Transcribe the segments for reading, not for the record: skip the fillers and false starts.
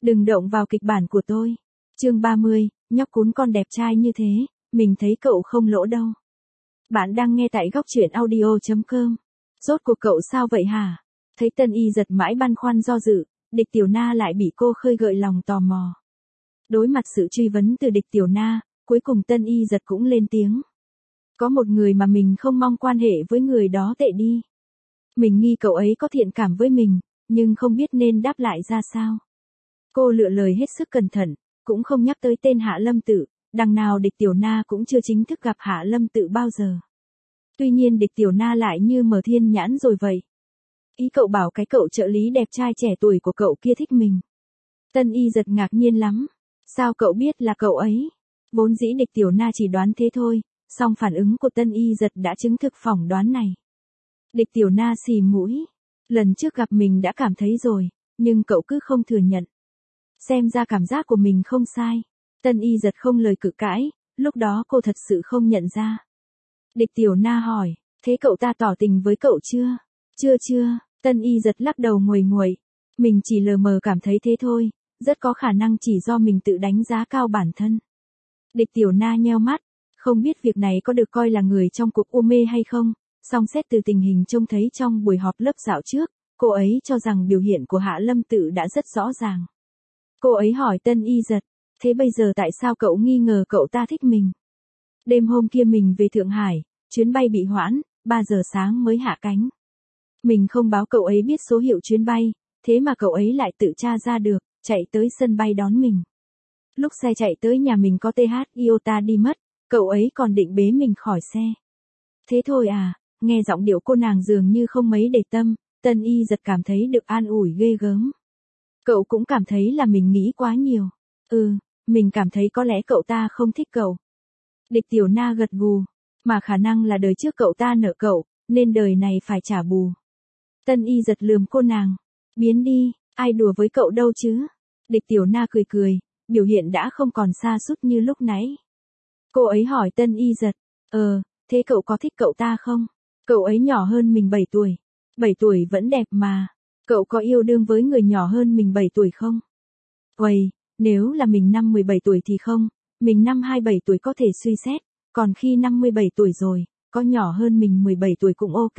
Đừng động vào kịch bản của tôi. Chương 30, nhóc cún con đẹp trai như thế, mình thấy cậu không lỗ đâu. Bạn đang nghe tại góc truyện audio.com. Rốt cuộc cậu sao vậy hả? Thấy Tân Y giật mãi băn khoăn do dự, Địch Tiểu Na lại bị cô khơi gợi lòng tò mò. Đối mặt sự truy vấn từ Địch Tiểu Na, cuối cùng Tân Y giật cũng lên tiếng. Có một người mà mình không mong quan hệ với người đó tệ đi. Mình nghi cậu ấy có thiện cảm với mình, nhưng không biết nên đáp lại ra sao. Cô lựa lời hết sức cẩn thận, cũng không nhắc tới tên Hạ Lâm Tự, đằng nào Địch Tiểu Na cũng chưa chính thức gặp Hạ Lâm Tự bao giờ. Tuy nhiên Địch Tiểu Na lại như mở thiên nhãn rồi vậy. Ý cậu bảo cái cậu trợ lý đẹp trai trẻ tuổi của cậu kia thích mình. Tân Y giật ngạc nhiên lắm. Sao cậu biết là cậu ấy? Vốn dĩ Địch Tiểu Na chỉ đoán thế thôi, song phản ứng của Tân Y giật đã chứng thực phỏng đoán này. Địch Tiểu Na xì mũi. Lần trước gặp mình đã cảm thấy rồi, nhưng cậu cứ không thừa nhận. Xem ra cảm giác của mình không sai. Tân Y giật không lời cự cãi, lúc đó cô thật sự không nhận ra. Địch Tiểu Na hỏi, thế cậu ta tỏ tình với cậu chưa? Chưa, Tân Y giật lắc đầu nguầy nguậy. Mình chỉ lờ mờ cảm thấy thế thôi, rất có khả năng chỉ do mình tự đánh giá cao bản thân. Địch Tiểu Na nheo mắt, không biết việc này có được coi là người trong cuộc u mê hay không, song xét từ tình hình trông thấy trong buổi họp lớp dạo trước, cô ấy cho rằng biểu hiện của Hạ Lâm Tự đã rất rõ ràng. Cô ấy hỏi Tân Y giật, thế bây giờ tại sao cậu nghi ngờ cậu ta thích mình? Đêm hôm kia mình về Thượng Hải, chuyến bay bị hoãn, 3 giờ sáng mới hạ cánh. Mình không báo cậu ấy biết số hiệu chuyến bay, thế mà cậu ấy lại tự tra ra được, chạy tới sân bay đón mình. Lúc xe chạy tới nhà mình có TH Iota đi mất, cậu ấy còn định bế mình khỏi xe. Thế thôi à, nghe giọng điệu cô nàng dường như không mấy để tâm, Tân Y giật cảm thấy được an ủi ghê gớm. Cậu cũng cảm thấy là mình nghĩ quá nhiều. Mình cảm thấy có lẽ cậu ta không thích cậu. Địch Tiểu Na gật gù, mà khả năng là đời trước cậu ta nợ cậu, nên đời này phải trả bù. Tân Y giật lườm cô nàng, biến đi, ai đùa với cậu đâu chứ. Địch Tiểu Na cười cười, biểu hiện đã không còn sa sút như lúc nãy. Cô ấy hỏi Tân Y giật, thế cậu có thích cậu ta không? Cậu ấy nhỏ hơn mình 7 tuổi. 7 tuổi vẫn đẹp mà. Cậu có yêu đương với người nhỏ hơn mình 7 tuổi không? Uầy, nếu là mình năm 17 tuổi thì không, mình năm 27 tuổi có thể suy xét, còn khi 57 tuổi rồi, có nhỏ hơn mình 17 tuổi cũng ok.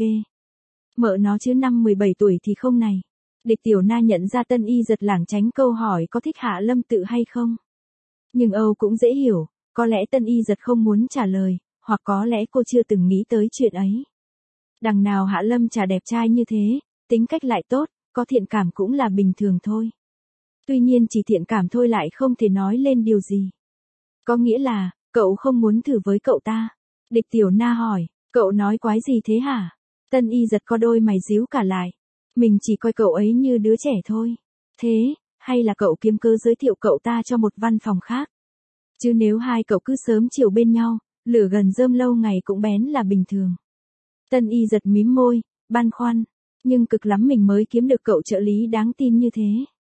Mợ nó chứ năm 17 tuổi thì không này. Địch Tiểu Na nhận ra Tân Y giật lảng tránh câu hỏi có thích Hạ Lâm Tự hay không. Nhưng Âu cũng dễ hiểu, có lẽ Tân Y giật không muốn trả lời, hoặc có lẽ cô chưa từng nghĩ tới chuyện ấy. Đằng nào Hạ Lâm chả đẹp trai như thế, tính cách lại tốt, có thiện cảm cũng là bình thường thôi. Tuy nhiên chỉ thiện cảm thôi lại không thể nói lên điều gì. Có nghĩa là, cậu không muốn thử với cậu ta. Địch Tiểu Na hỏi, cậu nói quái gì thế hả? Tân Y giật có đôi mày díu cả lại. Mình chỉ coi cậu ấy như đứa trẻ thôi. Thế, hay là cậu kiếm cớ giới thiệu cậu ta cho một văn phòng khác? Chứ nếu hai cậu cứ sớm chiều bên nhau, lửa gần rơm lâu ngày cũng bén là bình thường. Tân Y giật mím môi, băn khoăn. Nhưng cực lắm mình mới kiếm được cậu trợ lý đáng tin như thế.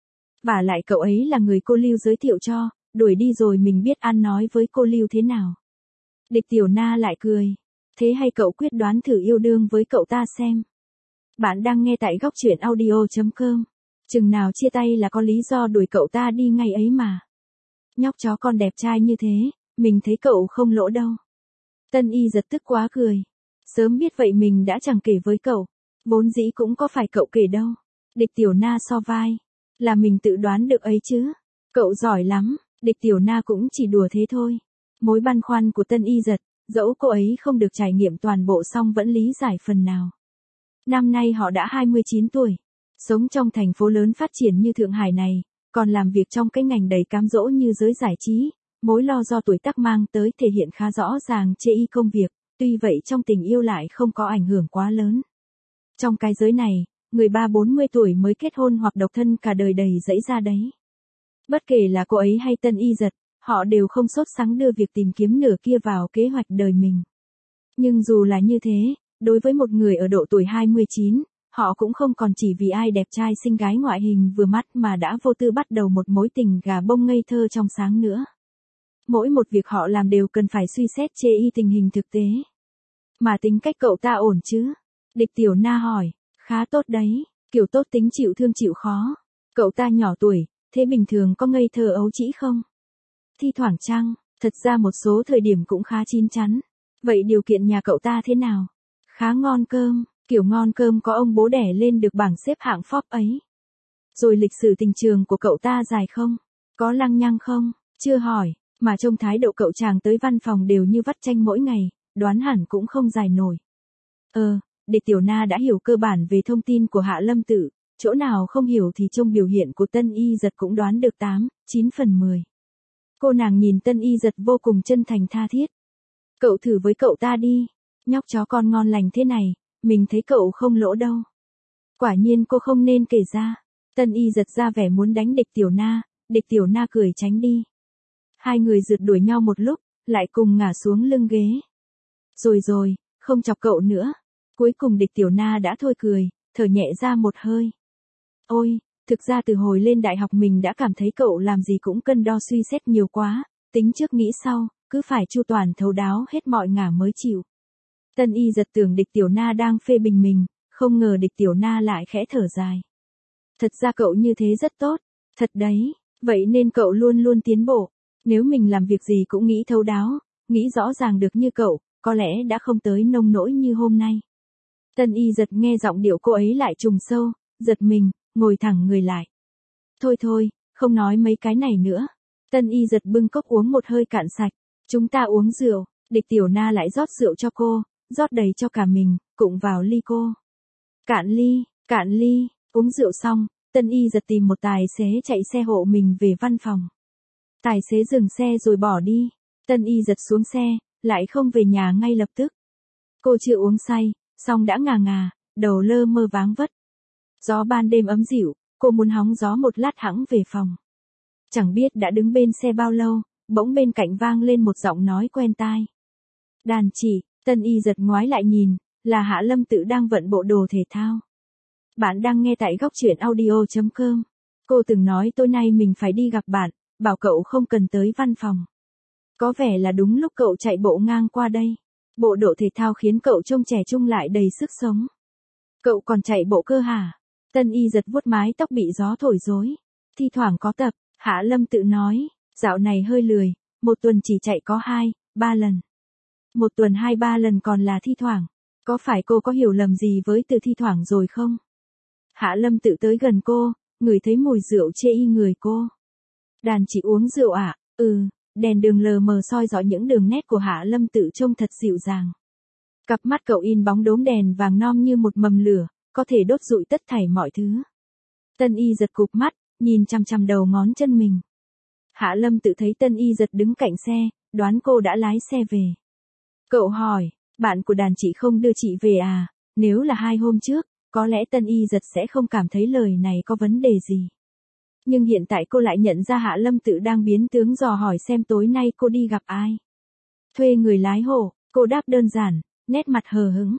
Và lại cậu ấy là người cô Lưu giới thiệu cho, đuổi đi rồi mình biết ăn nói với cô Lưu thế nào. Địch Tiểu Na lại cười. Thế hay cậu quyết đoán thử yêu đương với cậu ta xem. Bạn đang nghe tại góc truyện audio.com. Chừng nào chia tay là có lý do đuổi cậu ta đi ngay ấy mà. Nhóc chó con đẹp trai như thế, mình thấy cậu không lỗ đâu. Tân Y giật tức quá cười. Sớm biết vậy mình đã chẳng kể với cậu. Vốn dĩ cũng có phải cậu kể đâu. Địch Tiểu Na so vai. Là mình tự đoán được ấy chứ. Cậu giỏi lắm. Địch Tiểu Na cũng chỉ đùa thế thôi. Mối băn khoăn của Tân Y giật, dẫu cô ấy không được trải nghiệm toàn bộ song vẫn lý giải phần nào. Năm nay họ đã 29 tuổi. Sống trong thành phố lớn phát triển như Thượng Hải này, còn làm việc trong cái ngành đầy cám dỗ như giới giải trí, mối lo do tuổi tác mang tới thể hiện khá rõ ràng chê y công việc, tuy vậy trong tình yêu lại không có ảnh hưởng quá lớn. Trong cái giới này, người 30-40 tuổi mới kết hôn hoặc độc thân cả đời đầy dẫy ra đấy. Bất kể là cô ấy hay Tân Y giật, họ đều không sốt sắng đưa việc tìm kiếm nửa kia vào kế hoạch đời mình. Nhưng dù là như thế, đối với một người ở độ tuổi 29, họ cũng không còn chỉ vì ai đẹp trai xinh gái ngoại hình vừa mắt mà đã vô tư bắt đầu một mối tình gà bông ngây thơ trong sáng nữa. Mỗi một việc họ làm đều cần phải suy xét chê y tình hình thực tế. Mà tính cách cậu ta ổn chứ? Địch Tiểu Na hỏi, khá tốt đấy, kiểu tốt tính chịu thương chịu khó. Cậu ta nhỏ tuổi, Thế bình thường có ngây thơ ấu trĩ không? Thi thoảng chăng, thật ra một số thời điểm cũng khá chín chắn. Vậy điều kiện nhà cậu ta thế nào? Khá ngon cơm, kiểu ngon cơm có ông bố đẻ lên được bảng xếp hạng Forbes ấy. Rồi lịch sử tình trường của cậu ta dài không? Có lăng nhăng không? Chưa hỏi, mà trông thái độ cậu chàng tới văn phòng đều như vắt chanh mỗi ngày, đoán hẳn cũng không dài nổi. Để Tiểu Na đã hiểu cơ bản về thông tin của Hạ Lâm Tự, chỗ nào không hiểu thì trong biểu hiện của Tân Y Dật cũng đoán được 8-9 phần 10. Cô nàng nhìn Tân Y Dật vô cùng chân thành tha thiết. Cậu thử với cậu ta đi, nhóc chó con ngon lành thế này, mình thấy cậu không lỗ đâu. Quả nhiên cô không nên kể ra. Tân Y Dật ra vẻ muốn đánh địch Tiểu Na cười tránh đi. Hai người rượt đuổi nhau một lúc, lại cùng ngả xuống lưng ghế. Rồi, không chọc cậu nữa. Cuối cùng địch Tiểu Na đã thôi cười, thở nhẹ ra một hơi. Ôi, thực ra từ hồi lên đại học mình đã cảm thấy cậu làm gì cũng cân đo suy xét nhiều quá, tính trước nghĩ sau, cứ phải chu toàn thấu đáo hết mọi ngả mới chịu. Tân Y Dật tưởng địch Tiểu Na đang phê bình mình, không ngờ địch Tiểu Na lại khẽ thở dài. Thật ra cậu như thế rất tốt, thật đấy, vậy nên cậu luôn luôn tiến bộ. Nếu mình làm việc gì cũng nghĩ thấu đáo, nghĩ rõ ràng được như cậu, có lẽ đã không tới nông nỗi như hôm nay. Tân Y Dật nghe giọng điệu cô ấy lại trùng sâu, giật mình, ngồi thẳng người lại. Thôi, không nói mấy cái này nữa. Tân Y Dật bưng cốc uống một hơi cạn sạch. Chúng ta uống rượu, địch Tiểu Na lại rót rượu cho cô, rót đầy cho cả mình, cũng vào ly cô. Cạn ly, uống rượu xong, Tân Y Dật tìm một tài xế chạy xe hộ mình về văn phòng. Tài xế dừng xe rồi bỏ đi. Tân Y Dật xuống xe, lại không về nhà ngay lập tức. Cô chưa uống say, xong đã ngà, đầu lơ mơ váng vất. Gió ban đêm ấm dịu, cô muốn hóng gió một lát hẵng về phòng. Chẳng biết đã đứng bên xe bao lâu, bỗng bên cạnh vang lên một giọng nói quen tai. Đàn chị, Tân Y Dật ngoái lại nhìn, là Hạ Lâm Tự đang vận bộ đồ thể thao. Bạn đang nghe tại góc truyện audio.com. Cô từng nói tối nay mình phải đi gặp bạn, bảo cậu không cần tới văn phòng. Có vẻ là đúng lúc cậu chạy bộ ngang qua đây. Bộ đồ thể thao khiến cậu trông trẻ trung lại đầy sức sống. Cậu còn chạy bộ cơ hả? Tân Y Dật vuốt mái tóc bị gió thổi rối. Thi thoảng có tập, Hạ Lâm Tự nói, dạo này hơi lười, một tuần chỉ chạy có 2-3 lần. Một tuần 2-3 lần còn là thi thoảng. Có phải cô có hiểu lầm gì với từ thi thoảng rồi không? Hạ Lâm Tự tới gần cô, ngửi thấy mùi rượu chê y người cô. Đàn chị uống rượu à? Đèn đường lờ mờ soi rõ những đường nét của Hạ Lâm Tự trông thật dịu dàng. Cặp mắt cậu in bóng đốm đèn vàng non như một mầm lửa, có thể đốt rụi tất thảy mọi thứ. Tân Y Dật cụp mắt, nhìn chằm chằm đầu ngón chân mình. Hạ Lâm Tự thấy Tân Y Dật đứng cạnh xe, đoán cô đã lái xe về. Cậu hỏi, bạn của đàn chị không đưa chị về à? Nếu là 2 hôm trước, có lẽ Tân Y Dật sẽ không cảm thấy lời này có vấn đề gì. Nhưng hiện tại cô lại nhận ra Hạ Lâm Tự đang biến tướng dò hỏi xem tối nay cô đi gặp ai. Thuê người lái hộ, cô đáp đơn giản, nét mặt hờ hững.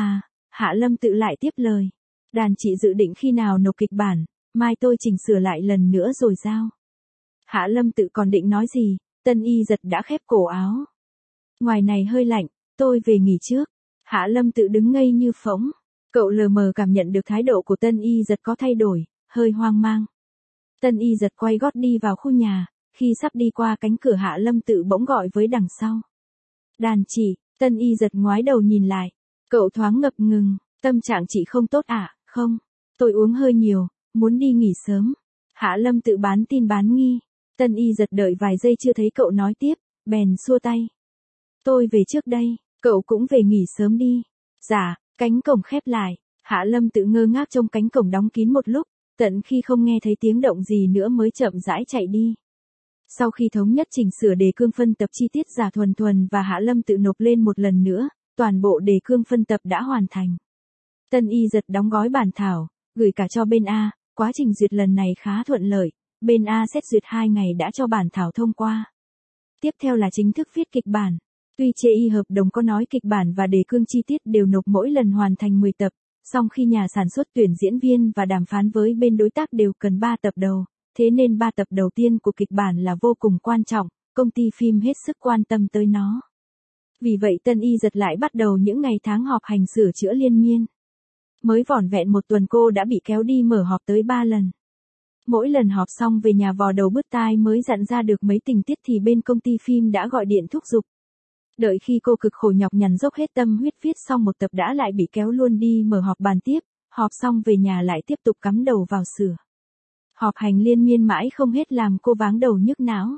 Hạ Lâm Tự lại tiếp lời. Đàn chị dự định khi nào nộp kịch bản, mai tôi chỉnh sửa lại lần nữa rồi giao. Hạ Lâm Tự còn định nói gì, Tân Y Dật đã khép cổ áo. Ngoài này hơi lạnh, tôi về nghỉ trước. Hạ Lâm Tự đứng ngây như phỗng. Cậu lờ mờ cảm nhận được thái độ của Tân Y Dật có thay đổi, hơi hoang mang. Tân Y Dật quay gót đi vào khu nhà, khi sắp đi qua cánh cửa Hạ Lâm Tự bỗng gọi với đằng sau. Đàn chị, Tân Y Dật ngoái đầu nhìn lại. Cậu thoáng ngập ngừng, tâm trạng chị không tốt à? Không, tôi uống hơi nhiều, muốn đi nghỉ sớm. Hạ Lâm Tự bán tin bán nghi. Tân Y Dật đợi vài giây chưa thấy cậu nói tiếp, bèn xua tay. Tôi về trước đây, cậu cũng về nghỉ sớm đi. Dạ, cánh cổng khép lại, Hạ Lâm Tự ngơ ngác trông cánh cổng đóng kín một lúc, tận khi không nghe thấy tiếng động gì nữa mới chậm rãi chạy đi. Sau khi thống nhất chỉnh sửa đề cương phân tập chi tiết giả thuần và Hạ Lâm Tự nộp lên một lần nữa, toàn bộ đề cương phân tập đã hoàn thành. Tân Y Dật đóng gói bản thảo, gửi cả cho bên A, quá trình duyệt lần này khá thuận lợi, bên A xét duyệt 2 ngày đã cho bản thảo thông qua. Tiếp theo là chính thức viết kịch bản. Tuy chê y hợp đồng có nói kịch bản và đề cương chi tiết đều nộp mỗi lần hoàn thành 10 tập, song khi nhà sản xuất tuyển diễn viên và đàm phán với bên đối tác đều cần 3 tập đầu, thế nên 3 tập đầu tiên của kịch bản là vô cùng quan trọng, công ty phim hết sức quan tâm tới nó. Vì vậy Tân Y Dật lại bắt đầu những ngày tháng họp hành sửa chữa liên miên. Mới vỏn vẹn một tuần cô đã bị kéo đi mở họp tới 3 lần. Mỗi lần họp xong về nhà vò đầu bứt tai mới dặn ra được mấy tình tiết thì bên công ty phim đã gọi điện thúc giục. Đợi khi cô cực khổ nhọc nhằn dốc hết tâm huyết viết xong một tập đã lại bị kéo luôn đi mở họp bàn tiếp, họp xong về nhà lại tiếp tục cắm đầu vào sửa. Họp hành liên miên mãi không hết làm cô váng đầu nhức não.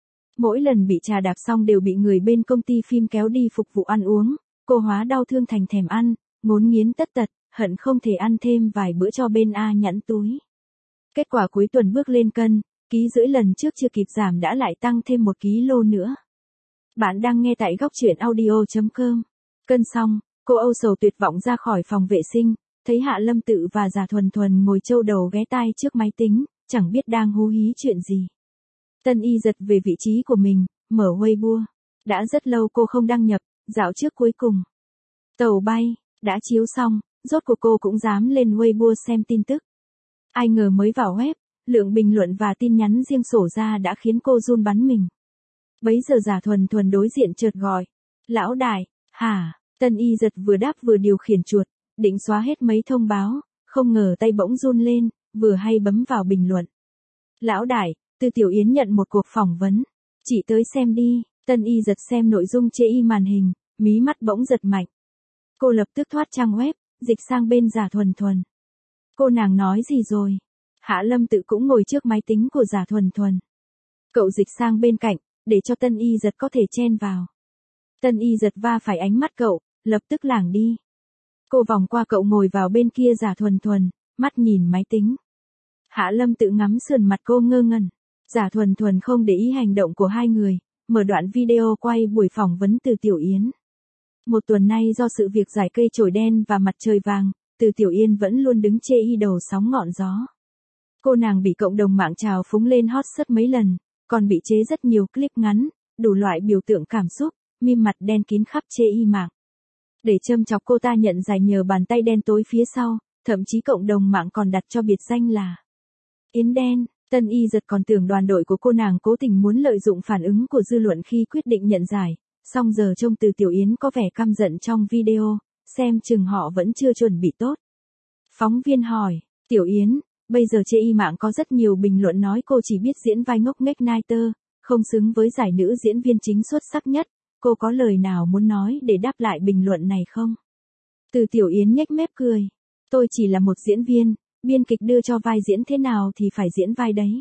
Mỗi lần bị trà đạp xong đều bị người bên công ty phim kéo đi phục vụ ăn uống, cô hóa đau thương thành thèm ăn, ngốn nghiến tất tật, hận không thể ăn thêm vài bữa cho bên A nhẵn túi. Kết quả cuối tuần bước lên cân, ký rưỡi lần trước chưa kịp giảm đã lại tăng thêm 1 kg nữa. Bạn đang nghe tại góc truyện audio.com. Cân xong, cô âu sầu tuyệt vọng ra khỏi phòng vệ sinh, thấy Hạ Lâm Tự và Giả Thuần Thuần ngồi châu đầu ghé tai trước máy tính, chẳng biết đang hú hí chuyện gì. Tân Y giật về vị trí của mình, mở Weibo. Đã rất lâu cô không đăng nhập, dạo trước cuối cùng. Tàu bay, đã chiếu xong, rốt cuộc cô cũng dám lên Weibo xem tin tức. Ai ngờ mới vào web, lượng bình luận và tin nhắn riêng sổ ra đã khiến cô run bắn mình. Bấy giờ Giả Thuần Thuần đối diện chợt gọi. Lão đại, hả? Tân Y giật vừa đáp vừa điều khiển chuột, định xóa hết mấy thông báo, không ngờ tay bỗng run lên, vừa hay bấm vào bình luận. Lão đại, Từ Tiểu Yến nhận một cuộc phỏng vấn. Chị tới xem đi. Tân Y giật xem nội dung chê y màn hình, mí mắt bỗng giật mạnh. Cô lập tức thoát trang web, dịch sang bên Giả Thuần Thuần. Cô nàng nói gì rồi? Hạ Lâm Tự cũng ngồi trước máy tính của Giả Thuần Thuần. Cậu dịch sang bên cạnh, để cho Tân Y giật có thể chen vào. Tân Y giật va phải ánh mắt cậu, lập tức lảng đi. Cô vòng qua cậu ngồi vào bên kia Giả Thuần Thuần, mắt nhìn máy tính. Hạ Lâm Tự ngắm sườn mặt cô ngơ ngẩn. Giả Thuần Thuần không để ý hành động của hai người, mở đoạn video quay buổi phỏng vấn Từ Tiểu Yến. Một tuần nay do sự việc giải cây chổi đen và mặt trời vàng, Từ Tiểu Yến vẫn luôn đứng chê y đầu sóng ngọn gió. Cô nàng bị cộng đồng mạng trào phúng lên hot search mấy lần, còn bị chế rất nhiều clip ngắn, đủ loại biểu tượng cảm xúc, meme mặt đen kín khắp chê y mạng. Để châm chọc cô ta nhận giải nhờ bàn tay đen tối phía sau, thậm chí cộng đồng mạng còn đặt cho biệt danh là Yến đen. Tân Y giật còn tưởng đoàn đội của cô nàng cố tình muốn lợi dụng phản ứng của dư luận khi quyết định nhận giải, song giờ trông Từ Tiểu Yến có vẻ căm giận trong video, xem chừng họ vẫn chưa chuẩn bị tốt. Phóng viên hỏi, Tiểu Yến, bây giờ chê y mạng có rất nhiều bình luận nói cô chỉ biết diễn vai ngốc nghếch nai tơ, không xứng với giải nữ diễn viên chính xuất sắc nhất, cô có lời nào muốn nói để đáp lại bình luận này không? Từ Tiểu Yến nhếch mép cười, tôi chỉ là một diễn viên. Biên kịch đưa cho vai diễn thế nào thì phải diễn vai đấy.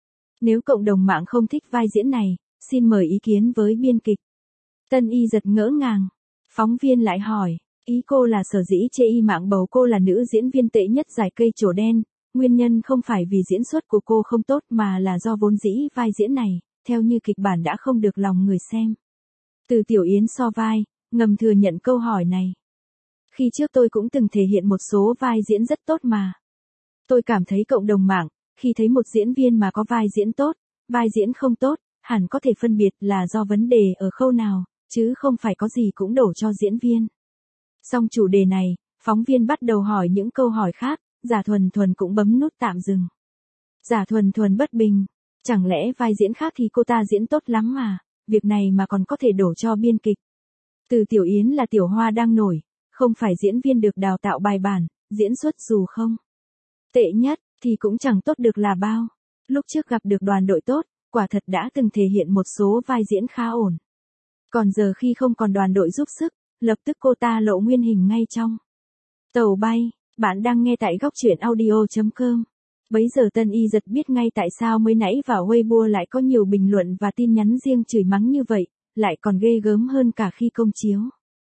Nếu cộng đồng mạng không thích vai diễn này, xin mời ý kiến với biên kịch. Tân Y giật ngỡ ngàng. Phóng viên lại hỏi, ý cô là sở dĩ chê y mạng bầu cô là nữ diễn viên tệ nhất giải cây chổi đen, nguyên nhân không phải vì diễn xuất của cô không tốt mà là do vốn dĩ vai diễn này, theo như kịch bản đã không được lòng người xem. Từ Tiểu Yến so vai, ngầm thừa nhận câu hỏi này. Khi trước tôi cũng từng thể hiện một số vai diễn rất tốt mà. Tôi cảm thấy cộng đồng mạng, khi thấy một diễn viên mà có vai diễn tốt, vai diễn không tốt, hẳn có thể phân biệt là do vấn đề ở khâu nào, chứ không phải có gì cũng đổ cho diễn viên. Xong chủ đề này, phóng viên bắt đầu hỏi những câu hỏi khác, Giả Thuần Thuần cũng bấm nút tạm dừng. Giả Thuần Thuần bất bình, chẳng lẽ vai diễn khác thì cô ta diễn tốt lắm mà, việc này mà còn có thể đổ cho biên kịch. Từ Tiểu Yến là tiểu hoa đang nổi, không phải diễn viên được đào tạo bài bản, diễn xuất dù không tệ nhất, thì cũng chẳng tốt được là bao. Lúc trước gặp được đoàn đội tốt, quả thật đã từng thể hiện một số vai diễn khá ổn. Còn giờ khi không còn đoàn đội giúp sức, lập tức cô ta lộ nguyên hình ngay trong tàu bay. Bạn đang nghe tại góc truyện audio.com. Bấy giờ Tân Y giật biết ngay tại sao mới nãy vào Weibo lại có nhiều bình luận và tin nhắn riêng chửi mắng như vậy, lại còn ghê gớm hơn cả khi công chiếu.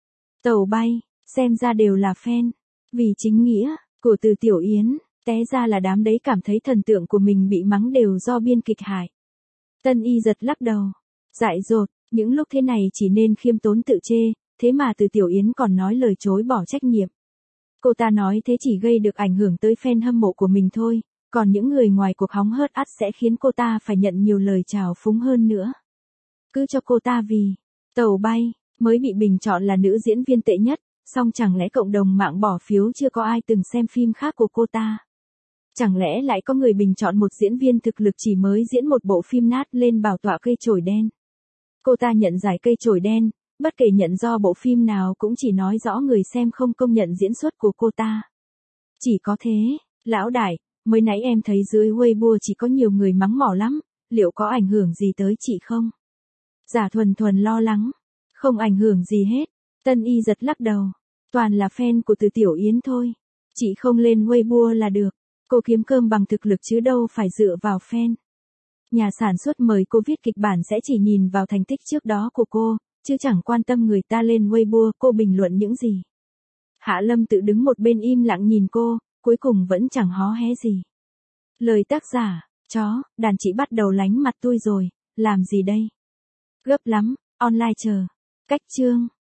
Tàu bay, xem ra đều là fan. Vì chính nghĩa của Từ Tiểu Yến. Té ra là đám đấy cảm thấy thần tượng của mình bị mắng đều do biên kịch hại. Tân Y giật lắc đầu. Dại dột, những lúc thế này chỉ nên khiêm tốn tự chê, thế mà Từ Tiểu Yến còn nói lời chối bỏ trách nhiệm. Cô ta nói thế chỉ gây được ảnh hưởng tới fan hâm mộ của mình thôi, còn những người ngoài cuộc hóng hớt ắt sẽ khiến cô ta phải nhận nhiều lời chào phúng hơn nữa. Cứ cho cô ta vì tàu bay mới bị bình chọn là nữ diễn viên tệ nhất, song chẳng lẽ cộng đồng mạng bỏ phiếu chưa có ai từng xem phim khác của cô ta? Chẳng lẽ lại có người bình chọn một diễn viên thực lực chỉ mới diễn một bộ phim nát lên bảo tọa cây chổi đen? Cô ta nhận giải cây chổi đen, bất kể nhận do bộ phim nào cũng chỉ nói rõ người xem không công nhận diễn xuất của cô ta. Chỉ có thế, lão đại, mới nãy em thấy dưới Weibo chỉ có nhiều người mắng mỏ lắm, liệu có ảnh hưởng gì tới chị không? Giả Thuần Thuần lo lắng. Không ảnh hưởng gì hết. Tân Y giật lắc đầu. Toàn là fan của Từ Tiểu Yến thôi. Chị không lên Weibo là được. Cô kiếm cơm bằng thực lực chứ đâu phải dựa vào fan. Nhà sản xuất mời cô viết kịch bản sẽ chỉ nhìn vào thành tích trước đó của cô, chứ chẳng quan tâm người ta lên Weibo cô bình luận những gì. Hạ Lâm tự đứng một bên im lặng nhìn cô, cuối cùng vẫn chẳng hó hé gì. Lời tác giả, chó, đàn chị bắt đầu lánh mặt tôi rồi, làm gì đây? Gấp lắm, online chờ. Cách chương.